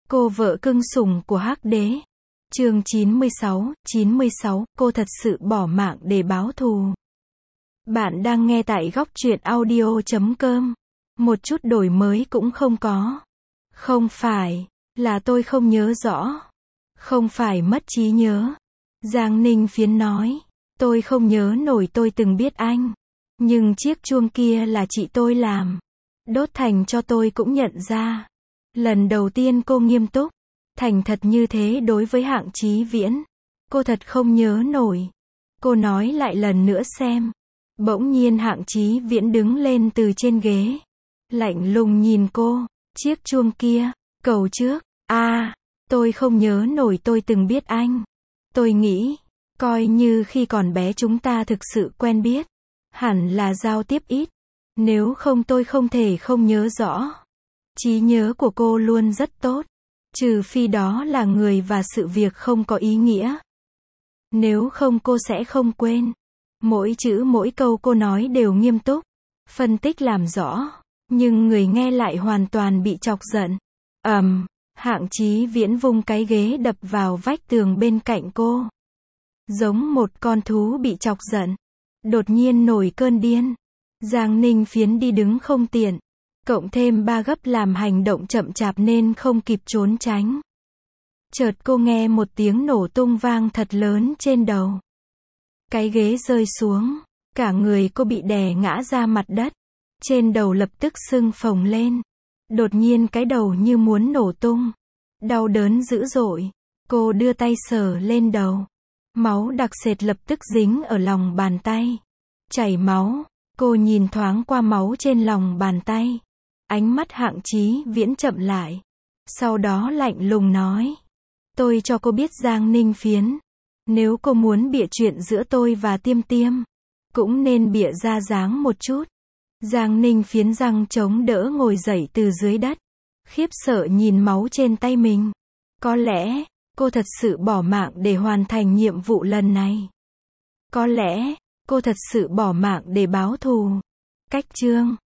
Cô vợ cưng sủng của Hắc Đế. Chương 96, cô thật sự bỏ mạng để báo thù. Bạn đang nghe tại góc truyện audio.com. Một chút đổi mới cũng không có. Không phải là tôi không nhớ rõ. Không phải mất trí nhớ. Giang Ninh Phiến nói. Tôi không nhớ nổi tôi từng biết anh. Nhưng chiếc chuông kia là chị tôi làm. Đốt thành cho tôi cũng nhận ra. Lần đầu tiên cô nghiêm túc, thành thật như thế đối với Hạng Chí Viễn. Cô thật không nhớ nổi. Cô nói lại lần nữa xem. Bỗng nhiên Hạng Chí Viễn đứng lên từ trên ghế. Lạnh lùng nhìn cô. Chiếc chuông kia, cầu trước. Tôi không nhớ nổi tôi từng biết anh. Tôi nghĩ, coi như khi còn bé chúng ta thực sự quen biết. Hẳn là giao tiếp ít. Nếu không tôi không thể không nhớ rõ. Trí nhớ của cô luôn rất tốt. Trừ phi đó là người và sự việc không có ý nghĩa. Nếu không cô sẽ không quên. Mỗi chữ mỗi câu cô nói đều nghiêm túc. Phân tích làm rõ. Nhưng người nghe lại hoàn toàn bị chọc giận. Hạng Chí Viễn vung cái ghế đập vào vách tường bên cạnh cô. Giống một con thú bị chọc giận. Đột nhiên nổi cơn điên. Giang Ninh Phiến đi đứng không tiện. Cộng thêm ba gấp làm hành động chậm chạp nên không kịp trốn tránh. Chợt cô nghe một tiếng nổ tung vang thật lớn trên đầu. Cái ghế rơi xuống. Cả người cô bị đè ngã ra mặt đất. Trên đầu lập tức sưng phồng lên. Đột nhiên cái đầu như muốn nổ tung. Đau đớn dữ dội. Cô đưa tay sờ lên đầu. Máu đặc sệt lập tức dính ở lòng bàn tay. Chảy máu. Cô nhìn thoáng qua máu trên lòng bàn tay. Ánh mắt Hạng Chí Viễn chậm lại. Sau đó lạnh lùng nói. Tôi cho cô biết Giang Ninh Phiến. Nếu cô muốn bịa chuyện giữa tôi và Tiêm Tiêm, cũng nên bịa ra dáng một chút. Giang Ninh Phiến răng chống đỡ ngồi dậy từ dưới đất. Khiếp sợ nhìn máu trên tay mình. Có lẽ, cô thật sự bỏ mạng để hoàn thành nhiệm vụ lần này. Có lẽ, cô thật sự bỏ mạng để báo thù. Cách chương